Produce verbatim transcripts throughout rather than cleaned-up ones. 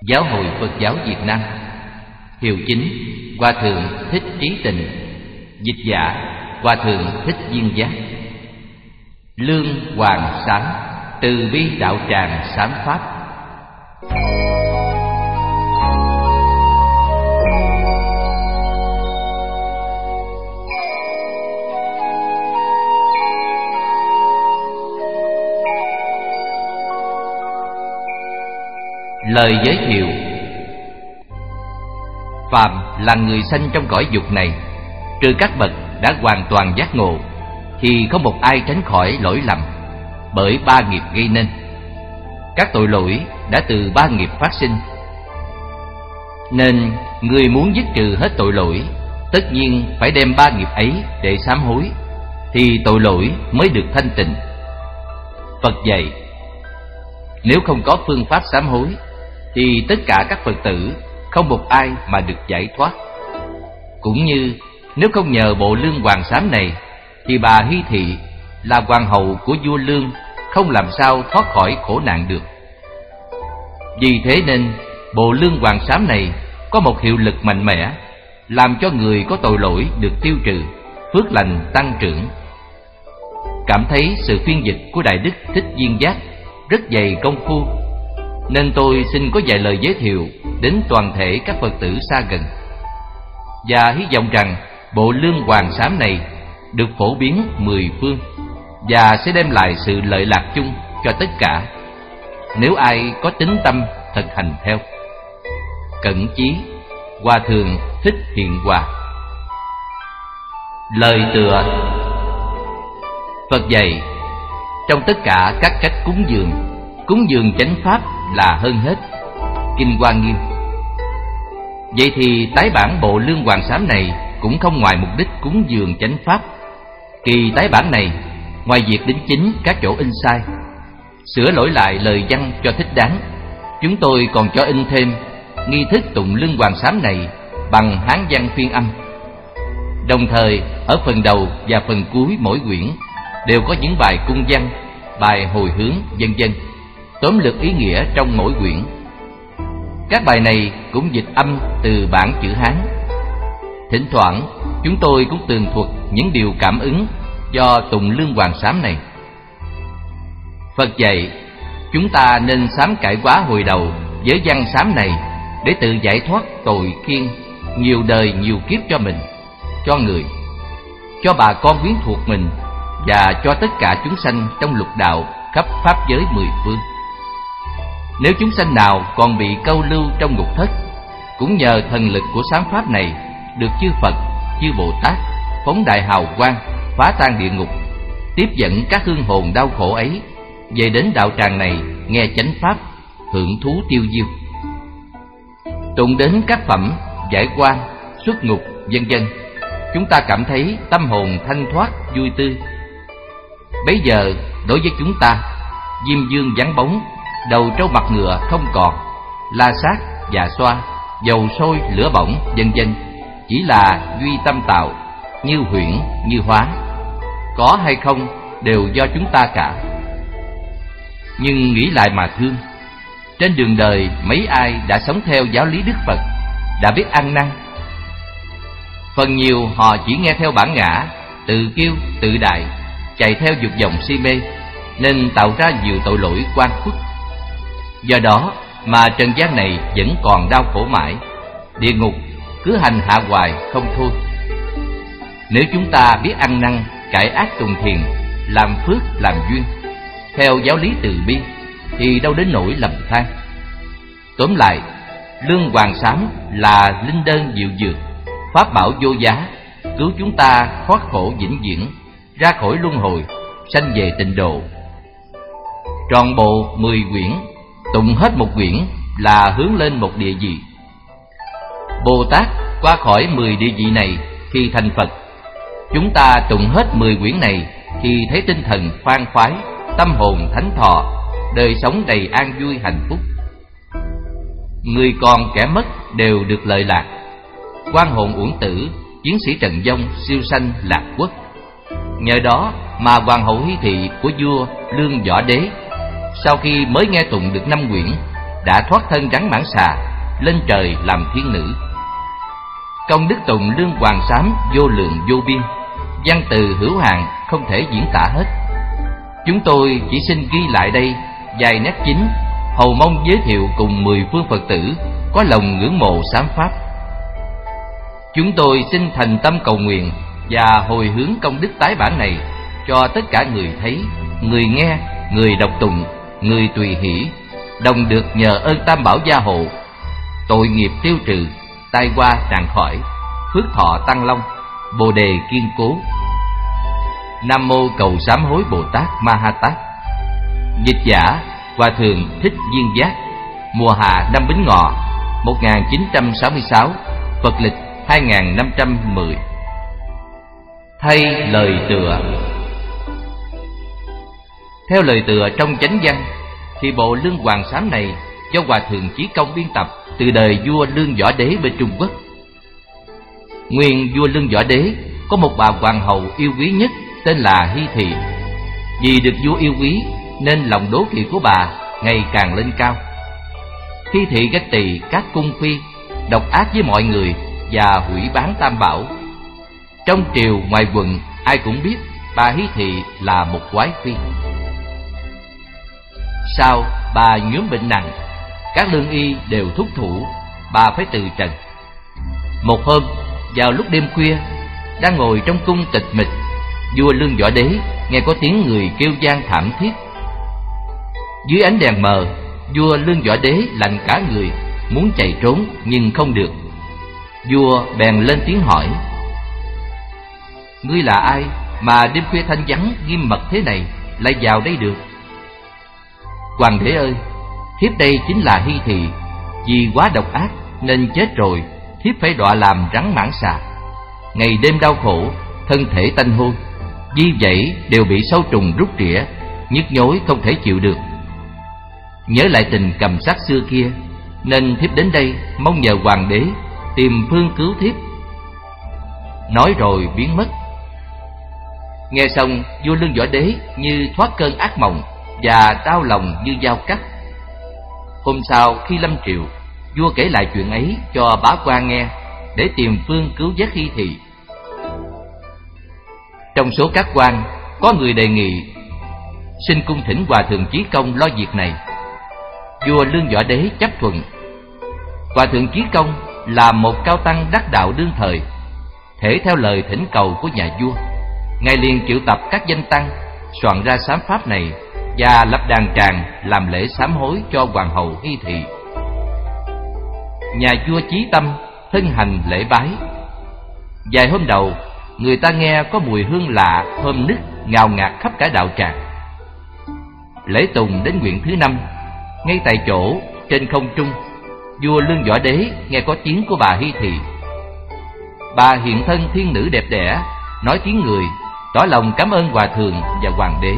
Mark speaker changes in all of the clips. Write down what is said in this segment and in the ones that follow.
Speaker 1: Giáo hội Phật giáo Việt Nam. Hiệu chính Hòa thượng Thích Trí Tịnh. Dịch giả Hòa thượng Thích Viên Giác. Lương Hoàng Sám, từ bi đạo tràng sám pháp. Lời giới thiệu. Phàm là người sanh trong cõi dục này, trừ các bậc đã hoàn toàn giác ngộ, thì không một ai tránh khỏi lỗi lầm, bởi ba nghiệp gây nên. Các tội lỗi đã từ ba nghiệp phát sinh, nên người muốn dứt trừ hết tội lỗi, tất nhiên phải đem ba nghiệp ấy để sám hối, thì tội lỗi mới được thanh tịnh. Phật dạy, nếu không có phương pháp sám hối, thì tất cả các Phật tử không một ai mà được giải thoát. Cũng như nếu không nhờ bộ lương hoàng sám này, thì bà Hy Thị là hoàng hậu của vua Lương không làm sao thoát khỏi khổ nạn được. Vì thế nên bộ lương hoàng sám này có một hiệu lực mạnh mẽ, làm cho người có tội lỗi được tiêu trừ, phước lành tăng trưởng. Cảm thấy sự phiên dịch của Đại Đức Thích Viên Giác rất dày công phu, nên tôi xin có vài lời giới thiệu đến toàn thể các Phật tử xa gần, và hy vọng rằng bộ lương hoàng sám này được phổ biến mười phương và sẽ đem lại sự lợi lạc chung cho tất cả, nếu ai có tín tâm thực hành theo. Cẩn chí Hòa thượng Thích Hiện Hòa. Lời tựa. Phật dạy, trong tất cả các cách cúng dường, cúng dường chánh pháp là hơn hết. Kinh Hoa Nghiêm. Vậy thì tái bản bộ lương hoàng sám này cũng không ngoài mục đích cúng dường chánh pháp. Kỳ tái bản này, ngoài việc đính chính các chỗ in sai, sửa lỗi lại lời văn cho thích đáng, chúng tôi còn cho in thêm nghi thức tụng lương hoàng sám này bằng Hán văn phiên âm. Đồng thời ở phần đầu và phần cuối mỗi quyển đều có những bài cung văn, bài hồi hướng, vân vân, tóm lược ý nghĩa trong mỗi quyển. Các bài này cũng dịch âm từ bản chữ Hán. Thỉnh thoảng chúng tôi cũng tường thuật những điều cảm ứng do tụng lương hoàng sám này. Phật dạy, chúng ta nên sám cải quá hồi đầu với văn sám này, để tự giải thoát tội khiên nhiều đời nhiều kiếp cho mình, cho người, cho bà con quyến thuộc mình, và cho tất cả chúng sanh trong lục đạo khắp pháp giới mười phương. Nếu chúng sanh nào còn bị câu lưu trong ngục thất, cũng nhờ thần lực của sám pháp này, được chư Phật, chư Bồ Tát phóng đại hào quang, phá tan địa ngục, tiếp dẫn các hương hồn đau khổ ấy về đến đạo tràng này nghe chánh pháp, hưởng thú tiêu diêu. Tụng đến các phẩm giải oan, xuất ngục, vân vân, chúng ta cảm thấy tâm hồn thanh thoát, vui tươi. Bấy giờ đối với chúng ta, diêm dương vắng bóng, đầu trâu mặt ngựa không còn, la sát, già xoa, dầu sôi lửa bỏng, vân vân, chỉ là duy tâm tạo, như huyễn như hóa, có hay không đều do chúng ta cả. Nhưng nghĩ lại mà thương, trên đường đời mấy ai đã sống theo giáo lý Đức Phật, đã biết ăn năn. Phần nhiều họ chỉ nghe theo bản ngã, tự kiêu tự đại, chạy theo dục vọng si mê, nên tạo ra nhiều tội lỗi oan khuất. Do đó mà trần gian này vẫn còn đau khổ mãi, địa ngục cứ hành hạ hoài không thôi. Nếu chúng ta biết ăn năn, cải ác tùng thiền, làm phước làm duyên, theo giáo lý từ bi, thì đâu đến nỗi lầm than. Tóm lại, lương hoàng sám là linh đơn diệu dược, pháp bảo vô giá, cứu chúng ta thoát khổ vĩnh viễn, ra khỏi luân hồi, sanh về tịnh độ. Trọn bộ mười quyển, tụng hết một quyển là hướng lên một địa vị. Bồ Tát qua khỏi mười địa vị này khi thành Phật. Chúng ta tụng hết mười quyển này thì thấy tinh thần khoan khoái, tâm hồn thánh thọ, đời sống đầy an vui hạnh phúc. Người còn kẻ mất đều được lợi lạc. Quan hồn uổng tử, chiến sĩ trần vong siêu sanh lạc quốc. Nhờ đó mà hoàng hậu Hy Thị của vua Lương Võ Đế, sau khi mới nghe tụng được năm quyển, đã thoát thân rắn mãng xà, lên trời làm thiên nữ. Công đức tùng Lương Hoàng Xám vô lượng vô biên, văn từ hữu hạn không thể diễn tả hết. Chúng tôi chỉ xin ghi lại đây vài nét chính, hầu mong giới thiệu cùng mười phương Phật tử có lòng ngưỡng mộ Sám Pháp. Chúng tôi xin thành tâm cầu nguyện và hồi hướng công đức tái bản này cho tất cả người thấy, người nghe, người đọc tụng, người tùy hỷ, đồng được nhờ ơn Tam Bảo gia hộ, tội nghiệp tiêu trừ, tai qua tràn khỏi, phước thọ tăng long, bồ đề kiên cố. Nam mô Cầu Sám Hối Bồ Tát Ma Ha Tát. Dịch giả Hòa thượng Thích Viên Giác. Mùa hạ năm Bính Ngọ một nghìn chín trăm sáu mươi sáu, Phật lịch hai nghìn năm trăm mười. Thay lời tựa. Theo lời tựa trong chánh văn thì bộ Lương Hoàng Xám này do Hòa thượng Chí Công biên tập từ đời vua Lương Võ Đế bên Trung Quốc. Nguyên vua Lương Võ Đế có một bà hoàng hậu yêu quý nhất tên là Hy Thị. Vì được vua yêu quý nên lòng đố kỵ của bà ngày càng lên cao. Hy Thị ganh tị các cung phi, độc ác với mọi người và hủy bán Tam Bảo. Trong triều ngoài quận ai cũng biết bà Hy Thị là một quái phi. Sau bà nhuốm bệnh nặng, các lương y đều thúc thủ bà phải từ trần. Một hôm vào lúc đêm khuya, đang ngồi trong cung tịch mịch, vua Lương Võ Đế nghe có tiếng người kêu vang thảm thiết. Dưới ánh đèn mờ, vua Lương Võ Đế lạnh cả người, muốn chạy trốn nhưng không được. Vua bèn lên tiếng hỏi: "Ngươi là ai mà đêm khuya thanh vắng nghiêm mật thế này lại vào đây được?" "Hoàng đế ơi, thiếp đây chính là Hy Thị, vì quá độc ác nên chết rồi, thiếp phải đọa làm rắn mãng xà. Ngày đêm đau khổ, thân thể tanh hôi, di vảy đều bị sâu trùng rút rỉa, nhức nhối không thể chịu được. Nhớ lại tình cầm sát xưa kia, nên thiếp đến đây mong nhờ hoàng đế tìm phương cứu thiếp." Nói rồi biến mất. Nghe xong, vua Lương Võ Đế như thoát cơn ác mộng và đau lòng như dao cắt. Hôm sau khi lâm triều, vua kể lại chuyện ấy cho bá quan nghe để tìm phương cứu vớt Hy Thị. Trong số các quan có người đề nghị xin cung thỉnh Hòa thượng Chí Công lo việc này. Vua Lương Võ Đế chấp thuận. Hòa thượng Chí Công là một cao tăng đắc đạo đương thời, thể theo lời thỉnh cầu của nhà vua, ngài liền triệu tập các danh tăng soạn ra sám pháp này và lập đàn tràng làm lễ sám hối cho hoàng hậu Hy Thị. Nhà vua chí tâm thân hành lễ bái. Vài hôm đầu, người ta nghe có mùi hương lạ thơm nức ngào ngạt khắp cả đạo tràng. Lễ tùng đến nguyện thứ năm, ngay tại chỗ trên không trung, vua Lương Võ Đế nghe có tiếng của bà Hy Thị. Bà hiện thân thiên nữ đẹp đẽ, nói tiếng người, tỏ lòng cảm ơn hòa thượng và hoàng đế.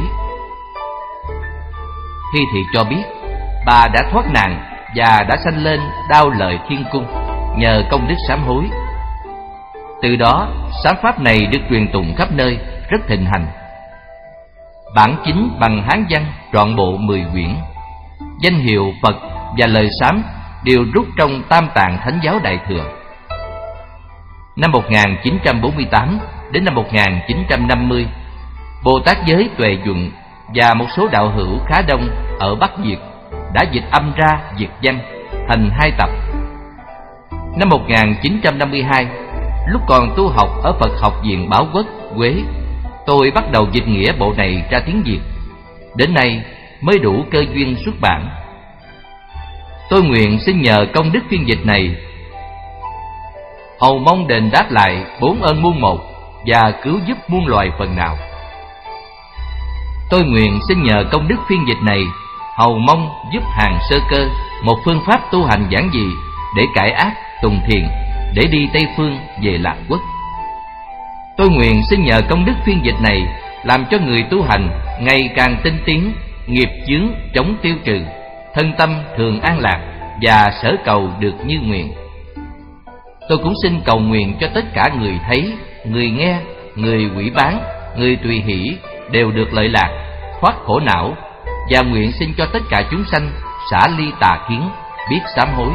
Speaker 1: Hy Thị cho biết bà đã thoát nạn và đã sanh lên đao lợi thiên cung nhờ công đức sám hối. Từ đó sám pháp này được truyền tụng khắp nơi, rất thịnh hành. Bản chính bằng Hán văn trọn bộ mười quyển. Danh hiệu Phật và lời sám đều rút trong Tam Tạng Thánh Giáo Đại Thừa. Năm một nghìn chín trăm bốn mươi tám đến năm một nghìn chín trăm năm mươi, Bồ Tát Giới Tuệ Duận và một số đạo hữu khá đông ở Bắc Việt đã dịch âm ra Việt văn thành hai tập. Năm một nghìn chín trăm năm mươi hai, lúc còn tu học ở Phật học viện Bảo Quốc, Huế, tôi bắt đầu dịch nghĩa bộ này ra tiếng Việt. Đến nay mới đủ cơ duyên xuất bản. Tôi nguyện xin nhờ công đức phiên dịch này, hầu mong đền đáp lại bốn ơn muôn một và cứu giúp muôn loài phần nào. Tôi nguyện xin nhờ công đức phiên dịch này, hầu mong giúp hàng sơ cơ một phương pháp tu hành giản dị để cải ác tùng thiền, để đi Tây Phương về Lạc Quốc. Tôi nguyện xin nhờ công đức phiên dịch này làm cho người tu hành ngày càng tinh tiến, nghiệp chướng chống tiêu trừ, thân tâm thường an lạc và sở cầu được như nguyện. Tôi cũng xin cầu nguyện cho tất cả người thấy, người nghe, người hủy bán, người tùy hỷ đều được lợi lạc, thoát khổ não, và nguyện xin cho tất cả chúng sanh xả ly tà kiến, biết sám hối.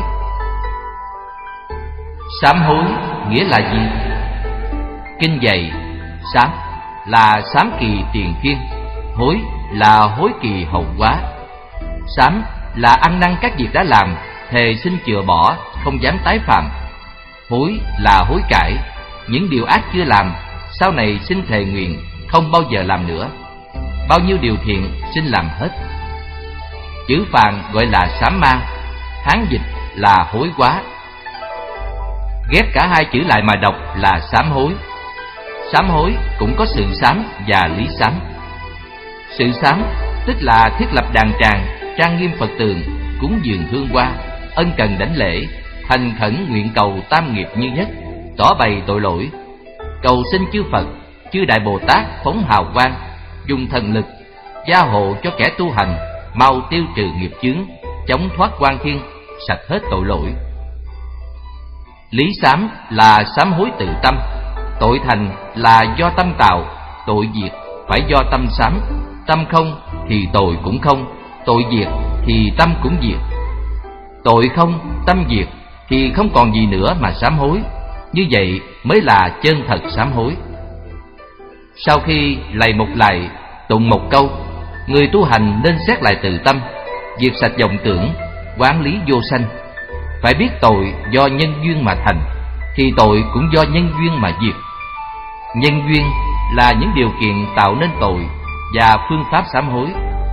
Speaker 1: Sám hối nghĩa là gì? Kinh dạy: sám là sám kỳ tiền kiên, hối là hối kỳ hậu quá. Sám là ăn năn các việc đã làm, thề xin chừa bỏ, không dám tái phạm. Hối là hối cải, những điều ác chưa làm, sau này xin thề nguyện không bao giờ làm nữa. Bao nhiêu điều thiện xin làm hết. Chữ Phạn gọi là sám ma, Hán dịch là hối quá. Ghép cả hai chữ lại mà đọc là sám hối. Sám hối cũng có sự sám và lý sám. Sự sám tức là thiết lập đàn tràng, trang nghiêm Phật tượng, cúng dường hương hoa, ân cần đảnh lễ, thành khẩn nguyện cầu tam nghiệp như nhất, tỏ bày tội lỗi, cầu xin chư Phật, chư Đại Bồ Tát phóng hào quang, dùng thần lực gia hộ cho kẻ tu hành mau tiêu trừ nghiệp chướng, chống thoát oan thiên, sạch hết tội lỗi. Lý sám là sám hối tự tâm. Tội thành là do tâm tạo, tội diệt phải do tâm sám. Tâm không thì tội cũng không, tội diệt thì tâm cũng diệt. Tội không, tâm diệt thì không còn gì nữa mà sám hối. Như vậy mới là chân thật sám hối. Sau khi lạy một lạy, tụng một câu, người tu hành nên xét lại tự tâm, diệt sạch vọng tưởng, quán lý vô sanh. Phải biết tội do nhân duyên mà thành, thì tội cũng do nhân duyên mà diệt. Nhân duyên là những điều kiện tạo nên tội và phương pháp sám hối.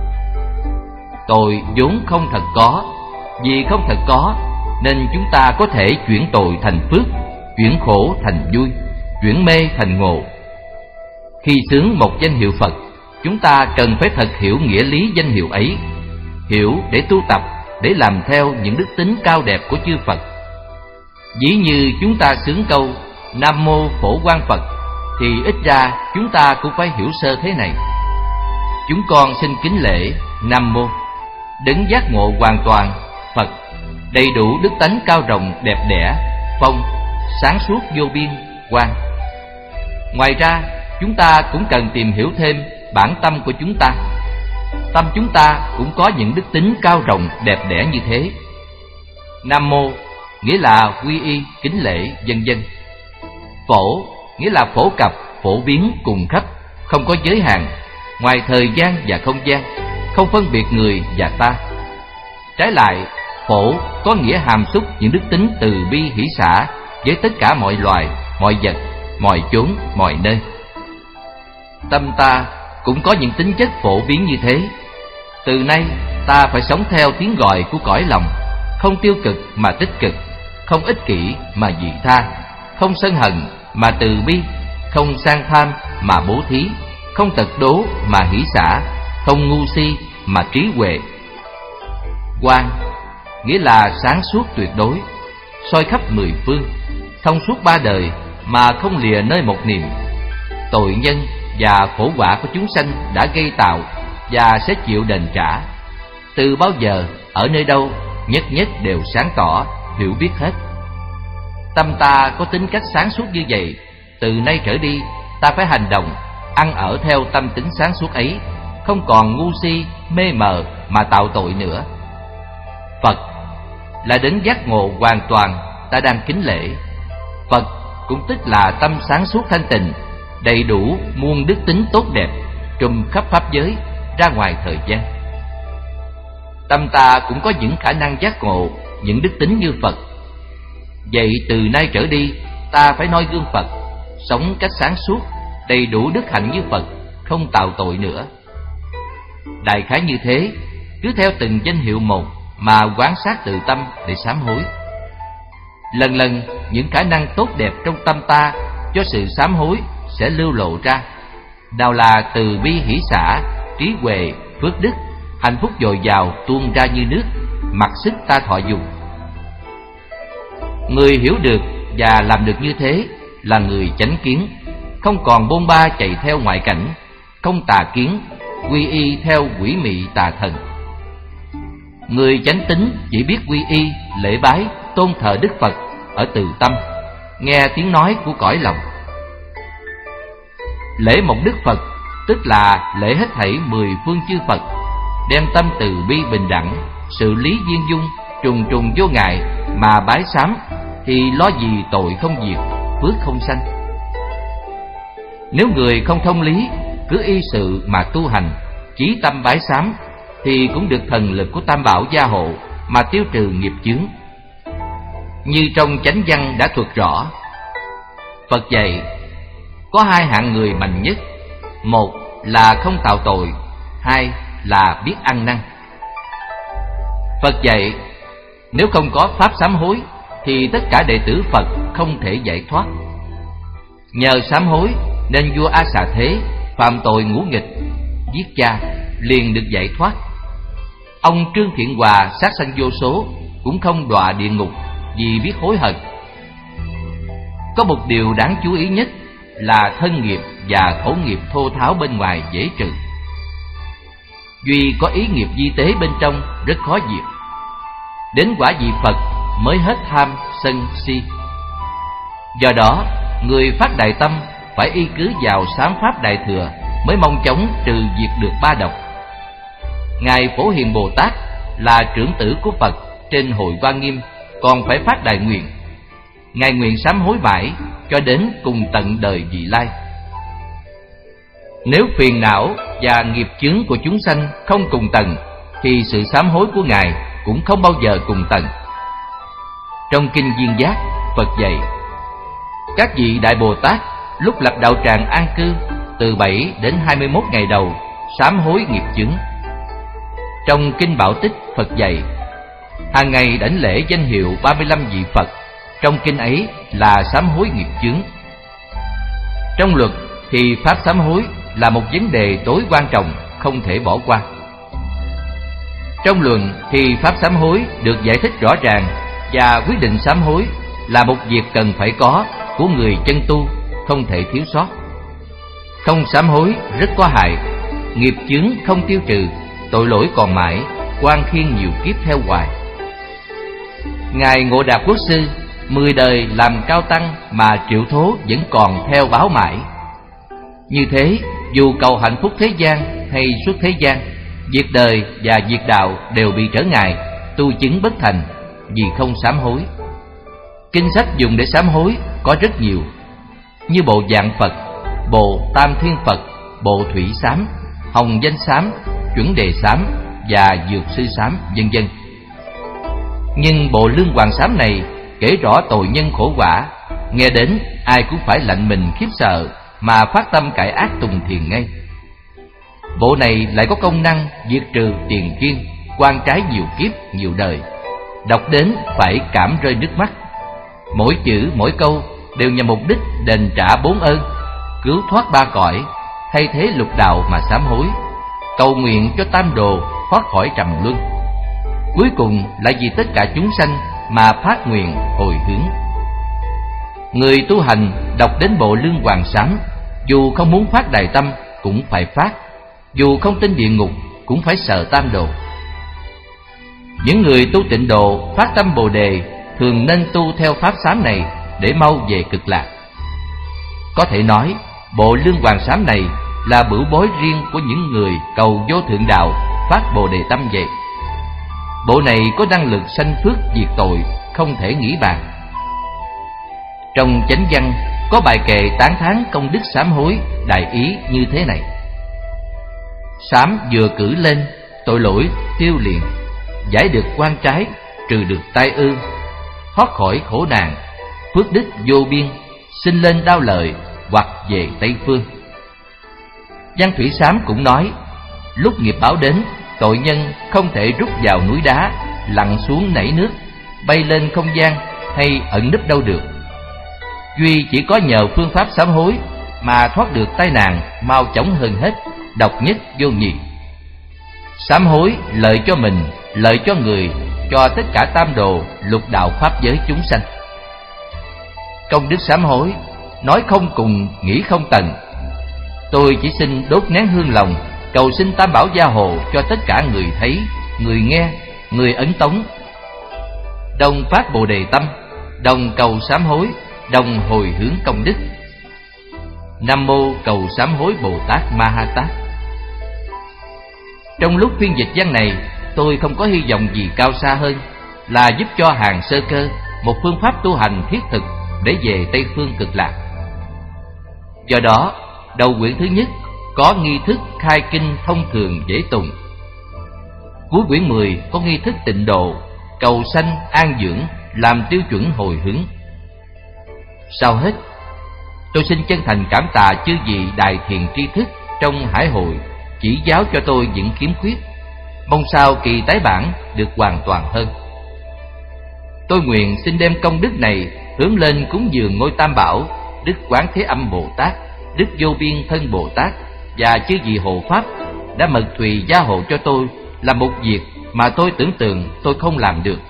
Speaker 1: Tội vốn không thật có, vì không thật có nên chúng ta có thể chuyển tội thành phước, chuyển khổ thành vui, chuyển mê thành ngộ. Khi xướng một danh hiệu Phật, chúng ta cần phải thật hiểu nghĩa lý danh hiệu ấy, hiểu để tu tập, để làm theo những đức tính cao đẹp của chư Phật. Ví như chúng ta xướng câu Nam Mô Phổ Quang Phật, thì ít ra chúng ta cũng phải hiểu sơ thế này: chúng con xin kính lễ Nam Mô đấng giác ngộ hoàn toàn Phật, đầy đủ đức tánh cao rộng đẹp đẽ, phong, sáng suốt vô biên, quang. Ngoài ra, chúng ta cũng cần tìm hiểu thêm bản tâm của chúng ta. Tâm chúng ta cũng có những đức tính cao rộng đẹp đẽ như thế. Nam Mô nghĩa là quy y, kính lễ, vân vân. Phổ nghĩa là phổ cập, phổ biến cùng khắp, không có giới hạn, ngoài thời gian và không gian, không phân biệt người và ta. Trái lại, phổ có nghĩa hàm xúc những đức tính từ bi hỷ xả với tất cả mọi loài, mọi vật, mọi chốn, mọi nơi. Tâm ta cũng có những tính chất phổ biến như thế. Từ nay ta phải sống theo tiếng gọi của cõi lòng, không tiêu cực mà tích cực, không ích kỷ mà vị tha, không sân hận mà từ bi, không sang tham mà bố thí, không tật đố mà hỷ xả, không ngu si mà trí huệ. Quang nghĩa là sáng suốt tuyệt đối, soi khắp mười phương, thông suốt ba đời mà không lìa nơi một niệm. Tội nhân và khổ quả của chúng sanh đã gây tạo và sẽ chịu đền trả. Từ bao giờ, ở nơi đâu, nhất nhất đều sáng tỏ, hiểu biết hết. Tâm ta có tính cách sáng suốt như vậy, từ nay trở đi ta phải hành động, ăn ở theo tâm tính sáng suốt ấy, không còn ngu si, mê mờ mà tạo tội nữa. Phật là đấng giác ngộ hoàn toàn ta đang kính lễ. Phật cũng tức là tâm sáng suốt thanh tịnh, đầy đủ muôn đức tính tốt đẹp, trùm khắp pháp giới, ra ngoài thời gian. Tâm ta cũng có những khả năng giác ngộ, những đức tính như Phật. Vậy từ nay trở đi, ta phải noi gương Phật, sống cách sáng suốt, đầy đủ đức hạnh như Phật, không tạo tội nữa. Đại khái như thế, cứ theo từng danh hiệu một mà quán sát tự tâm để sám hối. Lần lần những khả năng tốt đẹp trong tâm ta cho sự sám hối sẽ lưu lộ ra. Nào là từ bi hỷ xả, trí huệ, phước đức, hạnh phúc dồi dào tuôn ra như nước, mặc sức ta thọ dùng. Người hiểu được và làm được như thế là người chánh kiến, không còn bôn ba chạy theo ngoại cảnh, không tà kiến, quy y theo quỷ mị tà thần. Người chánh tín chỉ biết quy y, lễ bái, tôn thờ Đức Phật ở từ tâm, nghe tiếng nói của cõi lòng. Lễ một Đức Phật tức là lễ hết thảy mười phương chư Phật, đem tâm từ bi bình đẳng, sự lý viên dung, trùng trùng vô ngại mà bái sám, thì lo gì tội không diệt, phước không sanh. Nếu người không thông lý, cứ y sự mà tu hành, chí tâm bái sám, thì cũng được thần lực của Tam Bảo gia hộ mà tiêu trừ nghiệp chướng. Như trong chánh văn đã thuật rõ, Phật dạy có hai hạng người mạnh nhất: một là không tạo tội, hai là biết ăn năn. Phật dạy nếu không có pháp sám hối thì tất cả đệ tử Phật không thể giải thoát. Nhờ sám hối nên vua A Xà Thế phạm tội ngũ nghịch, giết cha, liền được giải thoát. Ông Trương Thiện Hòa sát sanh vô số cũng không đọa địa ngục vì biết hối hận. Có một điều đáng chú ý nhất là thân nghiệp và khẩu nghiệp thô tháo bên ngoài dễ trừ, duy có ý nghiệp vi tế bên trong rất khó diệt. Đến quả vị Phật mới hết tham sân si. Do đó người phát đại tâm phải y cứ vào sám pháp đại thừa mới mong chóng trừ diệt được ba độc. Ngài Phổ Hiền Bồ Tát là trưởng tử của Phật trên hội Hoa Nghiêm còn phải phát đại nguyện. Ngài nguyện sám hối mãi cho đến cùng tận đời vị lai. Nếu phiền não và nghiệp chướng của chúng sanh không cùng tầng, thì sự sám hối của Ngài cũng không bao giờ cùng tầng. Trong Kinh Duyên Giác, Phật dạy các vị Đại Bồ Tát lúc lập đạo tràng an cư từ bảy đến hai mươi mốt ngày đầu sám hối nghiệp chướng. Trong Kinh Bảo Tích, Phật dạy hàng ngày đảnh lễ danh hiệu ba mươi lăm vị Phật, trong kinh ấy là sám hối nghiệp chướng. Trong luật thì pháp sám hối là một vấn đề tối quan trọng, không thể bỏ qua. Trong luận thì pháp sám hối được giải thích rõ ràng, và quyết định sám hối là một việc cần phải có của người chân tu, không thể thiếu sót. Không sám hối rất có hại, nghiệp chướng không tiêu trừ, tội lỗi còn mãi, oan khiên nhiều kiếp theo hoài. Ngài Ngộ Đạt Quốc Sư mười đời làm cao tăng mà triệu thố vẫn còn theo báo mãi. Như thế, dù cầu hạnh phúc thế gian hay xuất thế gian, việc đời và việc đạo đều bị trở ngại, tu chứng bất thành vì không sám hối. Kinh sách dùng để sám hối có rất nhiều, như bộ Vạn Phật, bộ Tam Thiên Phật, bộ Thủy Sám, Hồng Danh Sám, Chuẩn Đề Sám và Dược Sư Sám, vân vân. Nhưng bộ Lương Hoàng Sám này kể rõ tội nhân khổ quả, nghe đến ai cũng phải lạnh mình khiếp sợ mà phát tâm cải ác tùng thiền ngay. Bộ này lại có công năng diệt trừ tiền kiên, oan trái nhiều kiếp nhiều đời, đọc đến phải cảm rơi nước mắt. Mỗi chữ mỗi câu đều nhằm mục đích đền trả bốn ơn, cứu thoát ba cõi, thay thế lục đạo mà sám hối, cầu nguyện cho tam đồ thoát khỏi trầm luân. Cuối cùng lại vì tất cả chúng sanh mà phát nguyện hồi hướng. Người tu hành đọc đến bộ Lương Hoàng Sám, dù không muốn phát đại tâm cũng phải phát, dù không tin địa ngục cũng phải sợ tam đồ. Những người tu tịnh độ phát tâm Bồ Đề thường nên tu theo pháp sám này để mau về cực lạc. Có thể nói bộ Lương Hoàng Sám này là bửu bối riêng của những người cầu vô thượng đạo phát Bồ Đề tâm vậy. Bộ này có năng lực sanh phước diệt tội không thể nghĩ bàn. Trong chánh văn có bài kệ tán thán công đức sám hối đại ý như thế này: sám vừa cử lên, tội lỗi tiêu liền, giải được oan trái, trừ được tai ương, thoát khỏi khổ nạn, phước đức vô biên, sinh lên đao lợi hoặc về Tây Phương. Văn Thủy Sám cũng nói, lúc nghiệp báo đến, tội nhân không thể rút vào núi đá, lặn xuống nảy nước, bay lên không gian hay ẩn núp đâu được. Duy chỉ có nhờ phương pháp sám hối mà thoát được tai nạn mau chóng hơn hết, độc nhất vô nhị. Sám hối lợi cho mình, lợi cho người, cho tất cả tam đồ, lục đạo pháp giới chúng sanh. Công đức sám hối nói không cùng, nghĩ không tận. Tôi chỉ xin đốt nén hương lòng, cầu xin Tam Bảo gia hộ cho tất cả người thấy, người nghe, người ấn tống, đồng phát Bồ Đề tâm, đồng cầu sám hối, đồng hồi hướng công đức. Nam mô cầu sám hối Bồ Tát Ma Ha Tát. Trong lúc phiên dịch văn này, tôi không có hy vọng gì cao xa hơn là giúp cho hàng sơ cơ một phương pháp tu hành thiết thực để về Tây Phương Cực Lạc. Do đó, đầu quyển thứ nhất có nghi thức khai kinh thông thường dễ tùng. Cuối quyển mười có nghi thức tịnh độ, cầu sanh an dưỡng làm tiêu chuẩn hồi hướng. Sau hết, tôi xin chân thành cảm tạ chư vị đại thiện tri thức trong hải hội chỉ giáo cho tôi những khiếm khuyết, mong sao kỳ tái bản được hoàn toàn hơn. Tôi nguyện xin đem công đức này hướng lên cúng dường ngôi Tam Bảo, Đức Quán Thế Âm Bồ Tát, Đức Vô Biên Thân Bồ Tát và chư vị hộ pháp đã mật thùy gia hộ cho tôi là một việc mà tôi tưởng tượng tôi không làm được.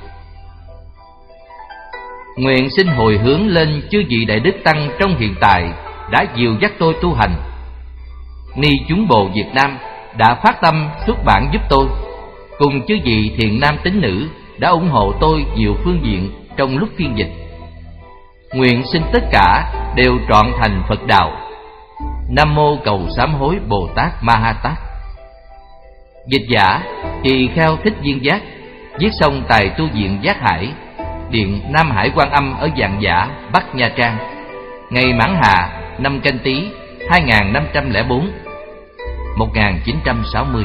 Speaker 1: Nguyện xin hồi hướng lên chư vị đại đức tăng trong hiện tại đã dìu dắt tôi tu hành. Ni chúng Bồ Việt Nam đã phát tâm xuất bản giúp tôi, cùng chư vị thiện nam tín nữ đã ủng hộ tôi nhiều phương diện trong lúc phiên dịch. Nguyện xin tất cả đều trọn thành Phật đạo. Nam mô Cầu Sám Hối Bồ Tát Ma Ha Tát. Dịch giả Tỳ Kheo Thích Viên Giác, viết xong tại tu viện Giác Hải, điện Nam Hải Quan Âm ở Vạn Giả, Bắc Nha Trang, ngày Mãn Hà năm Canh Tý hai nghìn năm trăm lẻ bốn, một nghìn chín trăm sáu mươi.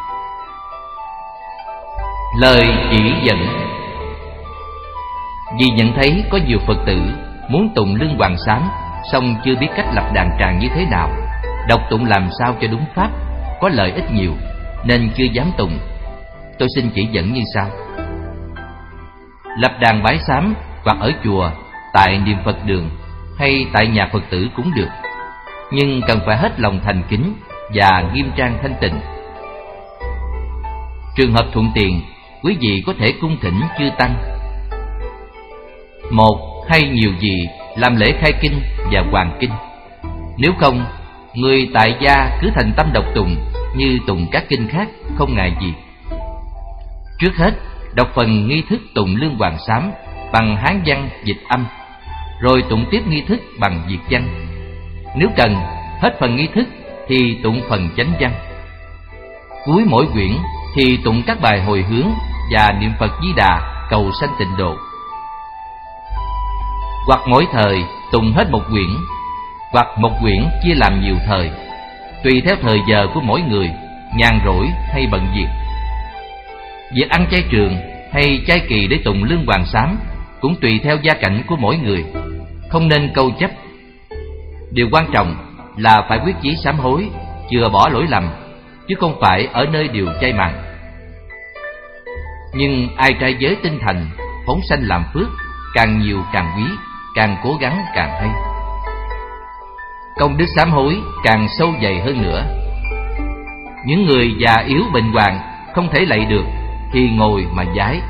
Speaker 1: Lời chỉ dẫn. Vì nhận thấy có nhiều Phật tử muốn tụng Lương Hoàng Sám, song chưa biết cách lập đàn tràng như thế nào, đọc tụng làm sao cho đúng pháp, có lợi ích nhiều, nên chưa dám tụng. Tôi xin chỉ dẫn như sau. Lập đàn bái sám hoặc ở chùa, tại niệm Phật đường hay tại nhà Phật tử cũng được, nhưng cần phải hết lòng thành kính và nghiêm trang thanh tịnh. Trường hợp thuận tiện, quý vị có thể cung thỉnh chư tăng, một hay nhiều vị làm lễ khai kinh và hoàn kinh. Nếu không, người tại gia cứ thành tâm đọc tụng như tụng các kinh khác, không ngại gì. Trước hết, đọc phần nghi thức tụng Lương Hoàng Sám bằng Hán văn dịch âm, rồi tụng tiếp nghi thức bằng Việt văn. Nếu cần, hết phần nghi thức thì tụng phần chánh văn. Cuối mỗi quyển thì tụng các bài hồi hướng và niệm Phật Di Đà cầu sanh tịnh độ. Hoặc mỗi thời tụng hết một quyển, hoặc một quyển chia làm nhiều thời, tùy theo thời giờ của mỗi người, nhàn rỗi hay bận việc. Việc ăn chay trường hay chay kỳ để tụng Lương Hoàng Sám cũng tùy theo gia cảnh của mỗi người, không nên câu chấp. Điều quan trọng là phải quyết chí sám hối, chừa bỏ lỗi lầm, chứ không phải ở nơi điều chay mặn. Nhưng ai trai giới tinh thành, phóng sanh làm phước, càng nhiều càng quý, càng cố gắng càng hay. Công đức sám hối càng sâu dày hơn nữa. Những người già yếu bệnh hoạn không thể lạy được thì ngồi mà vái.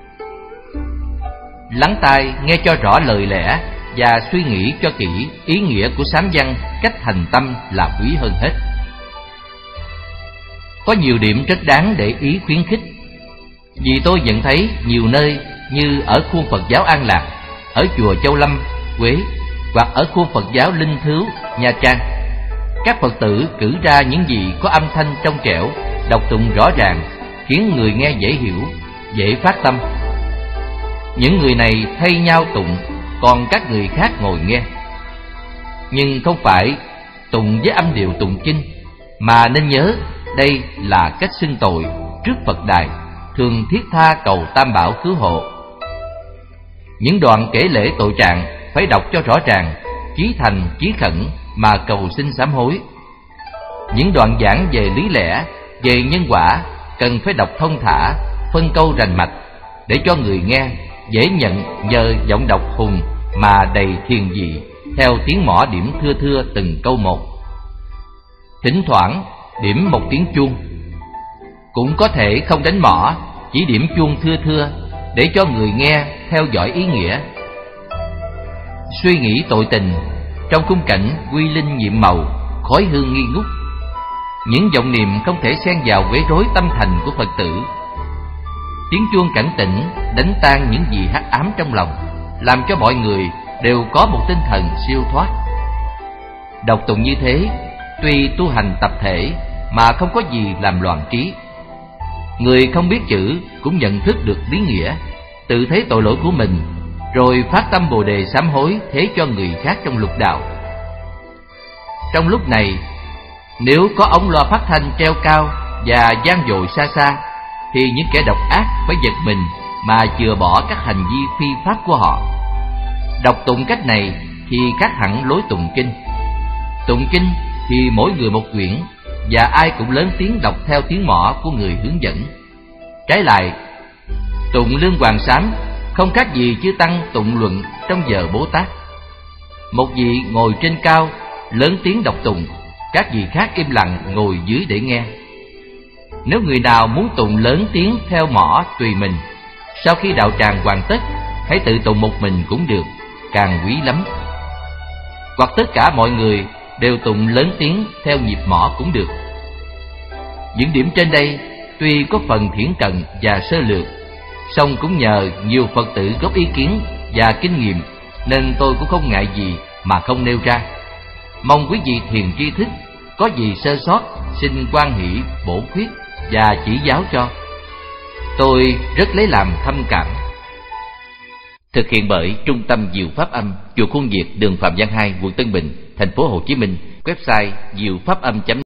Speaker 1: Lắng tai nghe cho rõ lời lẽ và suy nghĩ cho kỹ ý nghĩa của sám văn, cách hành tâm là quý hơn hết. Có nhiều điểm rất đáng để ý khuyến khích. Vì tôi nhận thấy nhiều nơi như ở khu Phật giáo An Lạc, ở chùa Châu Lâm, Quế, hoặc ở khu Phật giáo Linh Thứu, Nha Trang, các Phật tử cử ra những gì có âm thanh trong trẻo, đọc tụng rõ ràng, khiến người nghe dễ hiểu, dễ phát tâm. Những người này thay nhau tụng, còn các người khác ngồi nghe. Nhưng không phải tụng với âm điệu tụng kinh, mà nên nhớ đây là cách xưng tội trước Phật đài, thường thiết tha cầu Tam Bảo cứu hộ. Những đoạn kể lễ tội trạng phải đọc cho rõ ràng, chí thành chí khẩn mà cầu xin sám hối. Những đoạn giảng về lý lẽ, về nhân quả cần phải đọc thông thả, phân câu rành mạch, để cho người nghe dễ nhận nhờ giọng đọc hùng mà đầy thiền vị, theo tiếng mõ điểm thưa thưa từng câu một. Thỉnh thoảng điểm một tiếng chuông. Cũng có thể không đánh mõ, chỉ điểm chuông thưa thưa để cho người nghe theo dõi ý nghĩa. Suy nghĩ tội tình trong khung cảnh quy linh nhiệm màu, khói hương nghi ngút. Những vọng niệm không thể xen vào quấy rối tâm thành của Phật tử. Tiếng chuông cảnh tỉnh đánh tan những gì hắc ám trong lòng, làm cho mọi người đều có một tinh thần siêu thoát. Đọc tụng như thế, tuy tu hành tập thể mà không có gì làm loạn trí. Người không biết chữ cũng nhận thức được lý nghĩa, tự thấy tội lỗi của mình, rồi phát tâm Bồ đề sám hối thế cho người khác trong lục đạo. Trong lúc này, nếu có ống loa phát thanh treo cao và vang dội xa xa, thì những kẻ độc ác phải giật mình mà chừa bỏ các hành vi phi pháp của họ. Đọc tụng cách này thì khác hẳn lối tụng kinh. Tụng kinh thì mỗi người một quyển, và ai cũng lớn tiếng đọc theo tiếng mõ của người hướng dẫn. Trái lại, tụng Lương Hoàng Sám không khác gì chư tăng tụng luận trong giờ Bố Tát. Một vị ngồi trên cao lớn tiếng đọc tụng, các vị khác im lặng ngồi dưới để nghe. Nếu người nào muốn tụng lớn tiếng theo mõ tùy mình, sau khi đạo tràng hoàn tất, hãy tự tụng một mình cũng được, càng quý lắm. Hoặc tất cả mọi người đều tụng lớn tiếng theo nhịp mõ cũng được. Những điểm trên đây tuy có phần thiển cận và sơ lược, song cũng nhờ nhiều Phật tử góp ý kiến và kinh nghiệm, nên tôi cũng không ngại gì mà không nêu ra. Mong quý vị thiền tri thức có gì sơ sót xin hoan hỷ bổ khuyết và chỉ giáo cho. Tôi rất lấy làm thâm cảm. Thực hiện bởi Trung tâm Diệu Pháp Âm, chùa Khuôn Việt, đường Phạm Văn hai, quận Tân Bình, thành phố Hồ Chí Minh. Website diệu pháp âm chấm